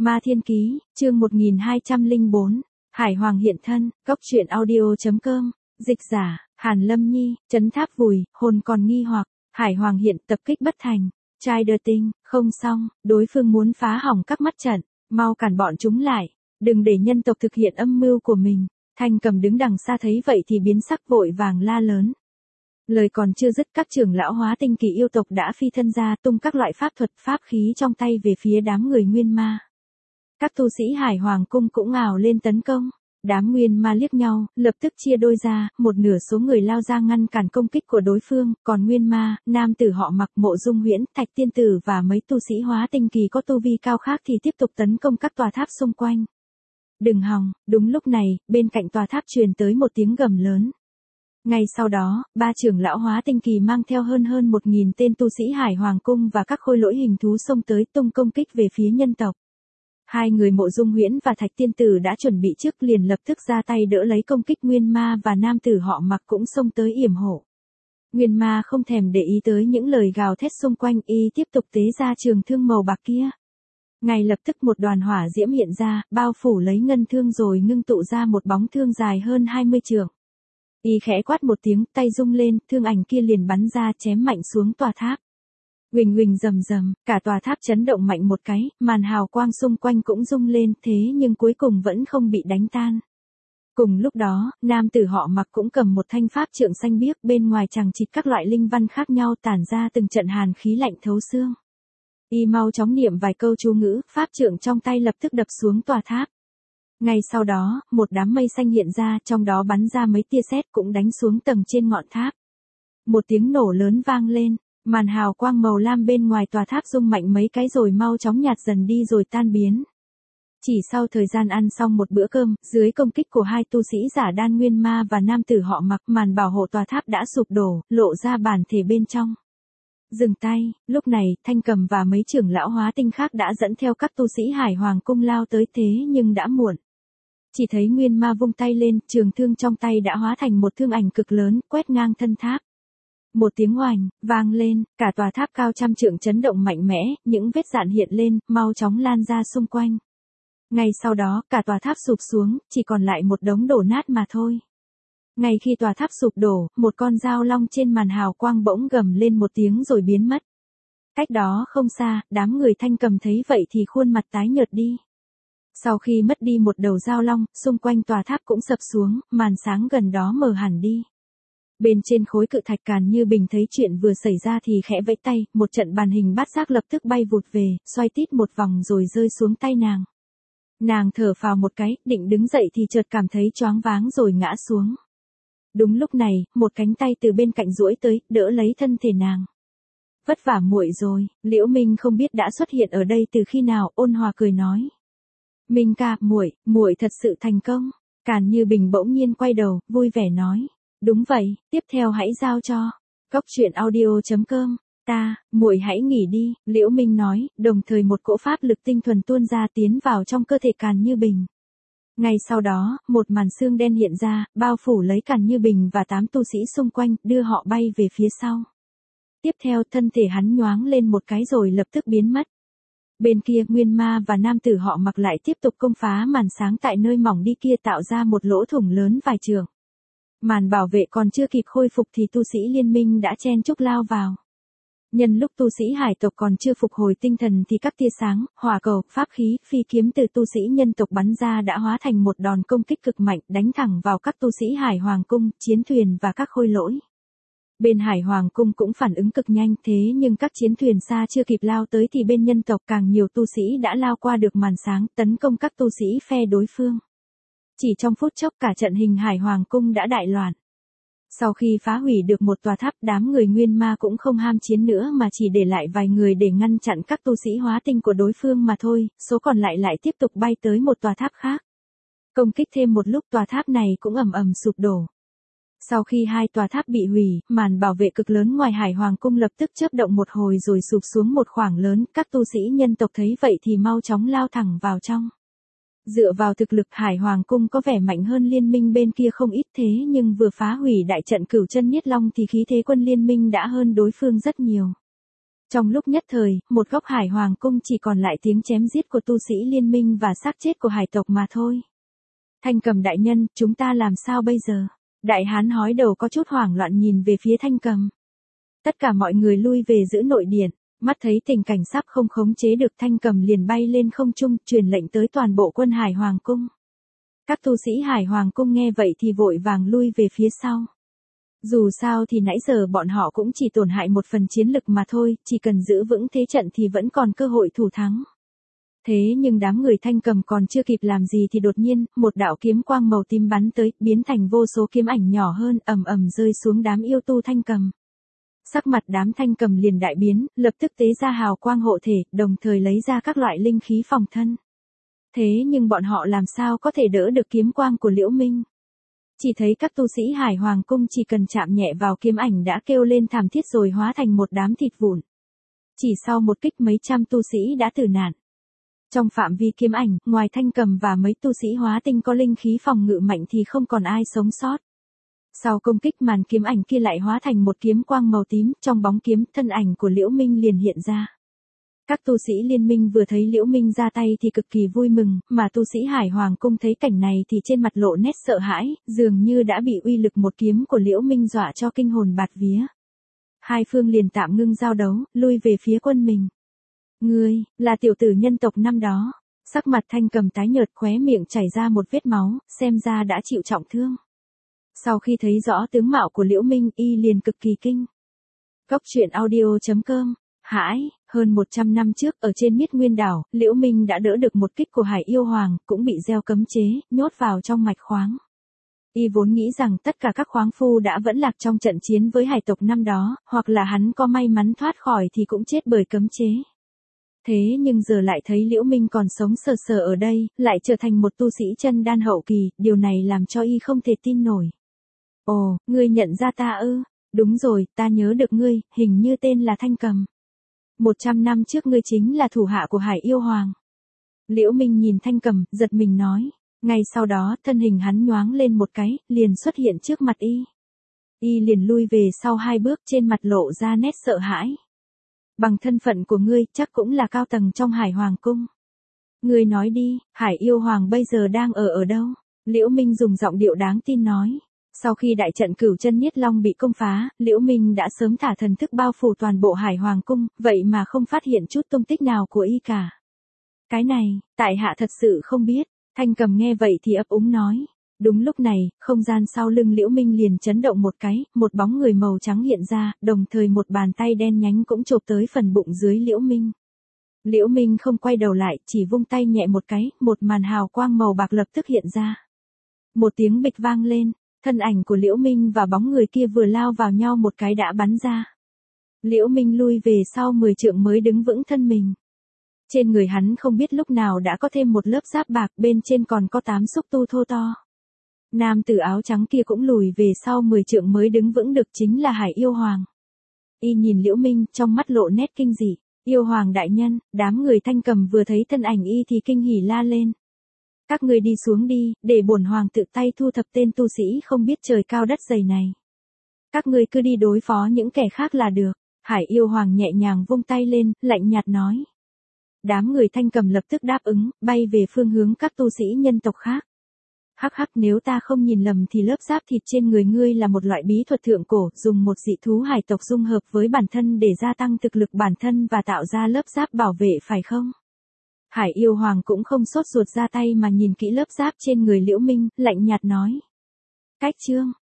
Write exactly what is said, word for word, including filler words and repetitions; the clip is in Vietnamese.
Ma Thiên Ký, chương một nghìn hai trăm lẻ bốn, Hải Hoàng hiện thân, góc truyện audio.com, dịch giả, Hàn Lâm Nhi, trấn tháp vùi, hồn còn nghi hoặc, Hải Hoàng hiện tập kích bất thành, trai đơ tinh, không xong, đối phương muốn phá hỏng các mắt trận, mau cản bọn chúng lại, đừng để nhân tộc thực hiện âm mưu của mình. Thanh Cầm đứng đằng xa thấy vậy thì biến sắc vội vàng la lớn. Lời còn chưa dứt, các trưởng lão hóa tinh kỳ yêu tộc đã phi thân ra tung các loại pháp thuật pháp khí trong tay về phía đám người nguyên ma. Các tu sĩ Hải Hoàng cung cũng ào lên tấn công. Đám nguyên ma liếc nhau, lập tức chia đôi ra, một nửa số người lao ra ngăn cản công kích của đối phương, còn nguyên ma, nam tử họ Mặc, Mộ Dung Huyễn, Thạch Tiên Tử và mấy tu sĩ hóa tinh kỳ có tu vi cao khác thì tiếp tục tấn công các tòa tháp xung quanh. Đừng hòng, đúng lúc này, bên cạnh tòa tháp truyền tới một tiếng gầm lớn. Ngay sau đó, ba trưởng lão hóa tinh kỳ mang theo hơn hơn một nghìn tên tu sĩ Hải Hoàng cung và các khôi lỗi hình thú xông tới tung công kích về phía nhân tộc. Hai người Mộ Dung Huyễn và Thạch Tiên Tử đã chuẩn bị trước liền lập tức ra tay đỡ lấy công kích nguyên ma và nam tử họ Mặc cũng xông tới yểm hộ. Nguyên ma không thèm để ý tới những lời gào thét xung quanh, y tiếp tục tế ra trường thương màu bạc kia. Ngay lập tức một đoàn hỏa diễm hiện ra, bao phủ lấy ngân thương rồi ngưng tụ ra một bóng thương dài hơn hai mươi trượng. Y khẽ quát một tiếng, tay rung lên, thương ảnh kia liền bắn ra chém mạnh xuống tòa tháp. Huỳnh huỳnh rầm rầm, cả tòa tháp chấn động mạnh một cái, màn hào quang xung quanh cũng rung lên, thế nhưng cuối cùng vẫn không bị đánh tan. Cùng lúc đó, nam tử họ Mặc cũng cầm một thanh pháp trượng xanh biếc, bên ngoài chằng chịt các loại linh văn khác nhau tản ra từng trận hàn khí lạnh thấu xương. Y mau chóng niệm vài câu chú ngữ, pháp trượng trong tay lập tức đập xuống tòa tháp. Ngay sau đó, một đám mây xanh hiện ra, trong đó bắn ra mấy tia sét cũng đánh xuống tầng trên ngọn tháp. Một tiếng nổ lớn vang lên, màn hào quang màu lam bên ngoài tòa tháp rung mạnh mấy cái rồi mau chóng nhạt dần đi rồi tan biến. Chỉ sau thời gian ăn xong một bữa cơm, dưới công kích của hai tu sĩ giả đan nguyên ma và nam tử họ Mặc, màn bảo hộ tòa tháp đã sụp đổ, lộ ra bản thể bên trong. Dừng tay, lúc này, Thanh Cầm và mấy trưởng lão hóa tinh khác đã dẫn theo các tu sĩ Hải Hoàng cung lao tới thế nhưng đã muộn. Chỉ thấy nguyên ma vung tay lên, trường thương trong tay đã hóa thành một thương ảnh cực lớn, quét ngang thân tháp. Một tiếng oành, vang lên, cả tòa tháp cao trăm trượng chấn động mạnh mẽ, những vết dạn hiện lên, mau chóng lan ra xung quanh. Ngay sau đó, cả tòa tháp sụp xuống, chỉ còn lại một đống đổ nát mà thôi. Ngay khi tòa tháp sụp đổ, một con dao long trên màn hào quang bỗng gầm lên một tiếng rồi biến mất. Cách đó không xa, đám người Thanh Cầm thấy vậy thì khuôn mặt tái nhợt đi. Sau khi mất đi một đầu dao long, xung quanh tòa tháp cũng sập xuống, màn sáng gần đó mờ hẳn đi. Bên trên khối cự thạch Càn Như Bình thấy chuyện vừa xảy ra thì khẽ vẫy tay, một trận bàn hình bát giác lập tức bay vụt về, xoay tít một vòng rồi rơi xuống tay nàng. Nàng thở phào một cái, định đứng dậy thì chợt cảm thấy choáng váng rồi ngã xuống. Đúng lúc này, một cánh tay từ bên cạnh duỗi tới, đỡ lấy thân thể nàng. Vất vả muội rồi, Liễu Minh không biết đã xuất hiện ở đây từ khi nào, ôn hòa cười nói. Minh ca, muội, muội thật sự thành công. Càn Như Bình bỗng nhiên quay đầu, vui vẻ nói. Đúng vậy, tiếp theo hãy giao cho. Góc truyện audio.com, ta, muội hãy nghỉ đi, Liễu Minh nói, đồng thời một cỗ pháp lực tinh thuần tuôn ra tiến vào trong cơ thể Càn Như Bình. Ngay sau đó, một màn xương đen hiện ra, bao phủ lấy Càn Như Bình và tám tu sĩ xung quanh, đưa họ bay về phía sau. Tiếp theo thân thể hắn nhoáng lên một cái rồi lập tức biến mất. Bên kia, nguyên ma và nam tử họ Mặc lại tiếp tục công phá màn sáng tại nơi mỏng đi kia tạo ra một lỗ thủng lớn vài trượng. Màn bảo vệ còn chưa kịp khôi phục thì tu sĩ liên minh đã chen chúc lao vào. Nhân lúc tu sĩ hải tộc còn chưa phục hồi tinh thần thì các tia sáng, hỏa cầu, pháp khí, phi kiếm từ tu sĩ nhân tộc bắn ra đã hóa thành một đòn công kích cực mạnh đánh thẳng vào các tu sĩ Hải Hoàng cung, chiến thuyền và các khôi lỗi. Bên Hải Hoàng cung cũng phản ứng cực nhanh thế nhưng các chiến thuyền xa chưa kịp lao tới thì bên nhân tộc càng nhiều tu sĩ đã lao qua được màn sáng tấn công các tu sĩ phe đối phương. Chỉ trong phút chốc cả trận hình Hải Hoàng cung đã đại loạn. Sau khi phá hủy được một tòa tháp, đám người nguyên ma cũng không ham chiến nữa mà chỉ để lại vài người để ngăn chặn các tu sĩ hóa tinh của đối phương mà thôi, số còn lại lại tiếp tục bay tới một tòa tháp khác. Công kích thêm một lúc tòa tháp này cũng ầm ầm sụp đổ. Sau khi hai tòa tháp bị hủy, màn bảo vệ cực lớn ngoài Hải Hoàng cung lập tức chớp động một hồi rồi sụp xuống một khoảng lớn, các tu sĩ nhân tộc thấy vậy thì mau chóng lao thẳng vào trong. Dựa vào thực lực Hải Hoàng cung có vẻ mạnh hơn liên minh bên kia không ít thế nhưng vừa phá hủy đại trận Cửu Chân Niết Long thì khí thế quân liên minh đã hơn đối phương rất nhiều. Trong lúc nhất thời, một góc Hải Hoàng cung chỉ còn lại tiếng chém giết của tu sĩ liên minh và xác chết của hải tộc mà thôi. Thanh Cầm đại nhân, chúng ta làm sao bây giờ? Đại hán hói đầu có chút hoảng loạn nhìn về phía Thanh Cầm. Tất cả mọi người lui về giữ nội điện, mắt thấy tình cảnh sắp không khống chế được, Thanh Cầm liền bay lên không trung, truyền lệnh tới toàn bộ quân Hải Hoàng cung. Các tu sĩ Hải Hoàng cung nghe vậy thì vội vàng lui về phía sau. Dù sao thì nãy giờ bọn họ cũng chỉ tổn hại một phần chiến lực mà thôi, chỉ cần giữ vững thế trận thì vẫn còn cơ hội thủ thắng. Thế nhưng đám người Thanh Cầm còn chưa kịp làm gì thì đột nhiên, một đạo kiếm quang màu tím bắn tới, biến thành vô số kiếm ảnh nhỏ hơn, ầm ầm rơi xuống đám yêu tu Thanh Cầm. Sắc mặt đám Thanh Cầm liền đại biến, lập tức tế ra hào quang hộ thể, đồng thời lấy ra các loại linh khí phòng thân. Thế nhưng bọn họ làm sao có thể đỡ được kiếm quang của Liễu Minh? Chỉ thấy các tu sĩ Hải Hoàng cung chỉ cần chạm nhẹ vào kiếm ảnh đã kêu lên thảm thiết rồi hóa thành một đám thịt vụn. Chỉ sau một kích mấy trăm tu sĩ đã tử nạn. Trong phạm vi kiếm ảnh, ngoài Thanh Cầm và mấy tu sĩ hóa tinh có linh khí phòng ngự mạnh thì không còn ai sống sót. Sau công kích màn kiếm ảnh kia lại hóa thành một kiếm quang màu tím, trong bóng kiếm thân ảnh của Liễu Minh liền hiện ra. Các tu sĩ liên minh vừa thấy Liễu Minh ra tay thì cực kỳ vui mừng, mà tu sĩ Hải Hoàng cung thấy cảnh này thì trên mặt lộ nét sợ hãi, dường như đã bị uy lực một kiếm của Liễu Minh dọa cho kinh hồn bạt vía. Hai phương liền tạm ngưng giao đấu, lui về phía quân mình. Ngươi, là tiểu tử nhân tộc năm đó. Sắc mặt Thanh Cầm tái nhợt, khóe miệng chảy ra một vết máu, xem ra đã chịu trọng thương. Sau khi thấy rõ tướng mạo của Liễu Minh, y liền cực kỳ kinh. Góc truyện audio chấm com. Hãi, hơn một trăm năm trước, ở trên Miết Nguyên đảo, Liễu Minh đã đỡ được một kích của Hải Yêu Hoàng, cũng bị gieo cấm chế, nhốt vào trong mạch khoáng. Y vốn nghĩ rằng tất cả các khoáng phu đã vẫn lạc trong trận chiến với hải tộc năm đó, hoặc là hắn có may mắn thoát khỏi thì cũng chết bởi cấm chế. Thế nhưng giờ lại thấy Liễu Minh còn sống sờ sờ ở đây, lại trở thành một tu sĩ chân đan hậu kỳ, điều này làm cho y không thể tin nổi. Ồ, ngươi nhận ra ta ư? Đúng rồi, ta nhớ được ngươi, hình như tên là Thanh Cầm. Một trăm năm trước ngươi chính là thủ hạ của Hải Yêu Hoàng. Liễu Minh nhìn Thanh Cầm, giật mình nói. Ngay sau đó, thân hình hắn nhoáng lên một cái, liền xuất hiện trước mặt y. Y liền lui về sau hai bước, trên mặt lộ ra nét sợ hãi. Bằng thân phận của ngươi, chắc cũng là cao tầng trong Hải Hoàng cung. Ngươi nói đi, Hải Yêu Hoàng bây giờ đang ở ở đâu? Liễu Minh dùng giọng điệu đáng tin nói. Sau khi đại trận Cửu Chân Niết Long bị công phá, Liễu Minh đã sớm thả thần thức bao phủ toàn bộ Hải Hoàng cung, vậy mà không phát hiện chút tung tích nào của y cả. Cái này, tại hạ thật sự không biết. Thanh Cầm nghe vậy thì ấp úng nói. Đúng lúc này, không gian sau lưng Liễu Minh liền chấn động một cái, một bóng người màu trắng hiện ra, đồng thời một bàn tay đen nhánh cũng chộp tới phần bụng dưới Liễu Minh. Liễu Minh không quay đầu lại, chỉ vung tay nhẹ một cái, một màn hào quang màu bạc lập tức hiện ra. Một tiếng bịch vang lên, thân ảnh của Liễu Minh và bóng người kia vừa lao vào nhau một cái đã bắn ra. Liễu Minh lui về sau mười trượng mới đứng vững thân mình. Trên người hắn không biết lúc nào đã có thêm một lớp giáp bạc, bên trên còn có tám xúc tu thô to. Nam tử áo trắng kia cũng lùi về sau mười trượng mới đứng vững được, chính là Hải Yêu Hoàng. Y nhìn Liễu Minh, trong mắt lộ nét kinh dị. Yêu Hoàng đại nhân, đám người Thanh Cầm vừa thấy thân ảnh y thì kinh hỉ la lên. Các người đi xuống đi, để bổn hoàng tự tay thu thập tên tu sĩ không biết trời cao đất dày này. Các người cứ đi đối phó những kẻ khác là được. Hải Yêu Hoàng nhẹ nhàng vung tay lên, lạnh nhạt nói. Đám người Thanh Cầm lập tức đáp ứng, bay về phương hướng các tu sĩ nhân tộc khác. Hắc hắc, nếu ta không nhìn lầm thì lớp giáp thịt trên người ngươi là một loại bí thuật thượng cổ, dùng một dị thú hải tộc dung hợp với bản thân để gia tăng thực lực bản thân và tạo ra lớp giáp bảo vệ phải không? Hải Yêu Hoàng cũng không sốt ruột ra tay mà nhìn kỹ lớp giáp trên người Liễu Minh, lạnh nhạt nói. Cách chương,